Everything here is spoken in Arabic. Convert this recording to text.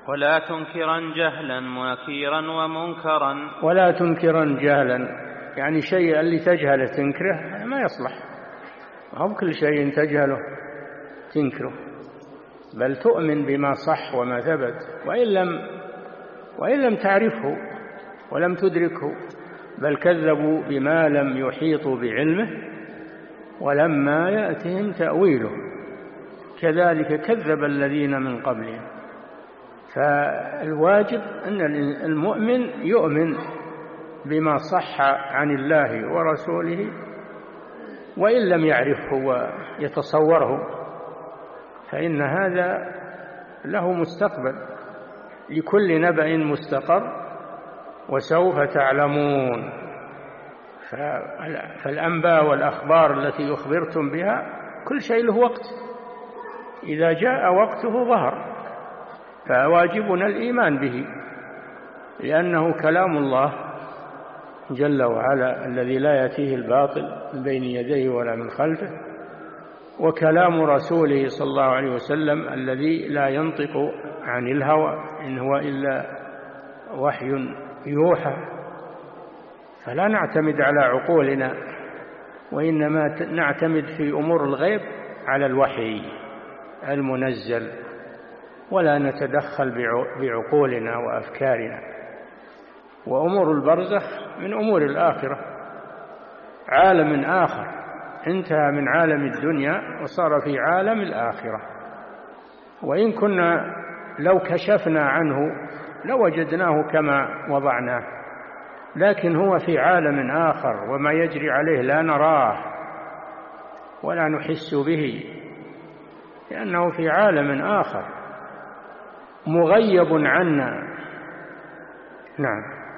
ولا تنكرا جهلا منكرا ومنكرا. ولا تنكرا جهلا، يعني شيء اللي تجهله تنكره ما يصلح، هم كل شيء تجهله تنكره، بل تؤمن بما صح وما ثبت وإن لم تعرفه ولم تدركه، بل كذبوا بما لم يحيطوا بعلمه ولما يأتهم تأويله كذلك كذب الذين من قبلهم. فالواجب أن المؤمن يؤمن بما صح عن الله ورسوله وإن لم يعرفه ويتصوره، فإن هذا له مستقبل، لكل نبأ مستقر وسوف تعلمون. فالأنباء والأخبار التي أخبرتم بها كل شيء له وقت، إذا جاء وقته ظهر، فواجبنا الإيمان به، لأنه كلام الله جل وعلا الذي لا يأتيه الباطل من بين يديه ولا من خلفه، وكلام رسوله صلى الله عليه وسلم الذي لا ينطق عن الهوى إن هو إلا وحي يوحى. فلا نعتمد على عقولنا، وإنما نعتمد في أمور الغيب على الوحي المنزل، ولا نتدخل بعقولنا وأفكارنا. وأمور البرزخ من أمور الآخرة، عالم آخر انتهى من عالم الدنيا وصار في عالم الآخرة، وإن كنا لو كشفنا عنه لوجدناه كما وضعناه، لكن هو في عالم آخر، وما يجري عليه لا نراه ولا نحس به، لأنه في عالم آخر مغيب عنا. نعم.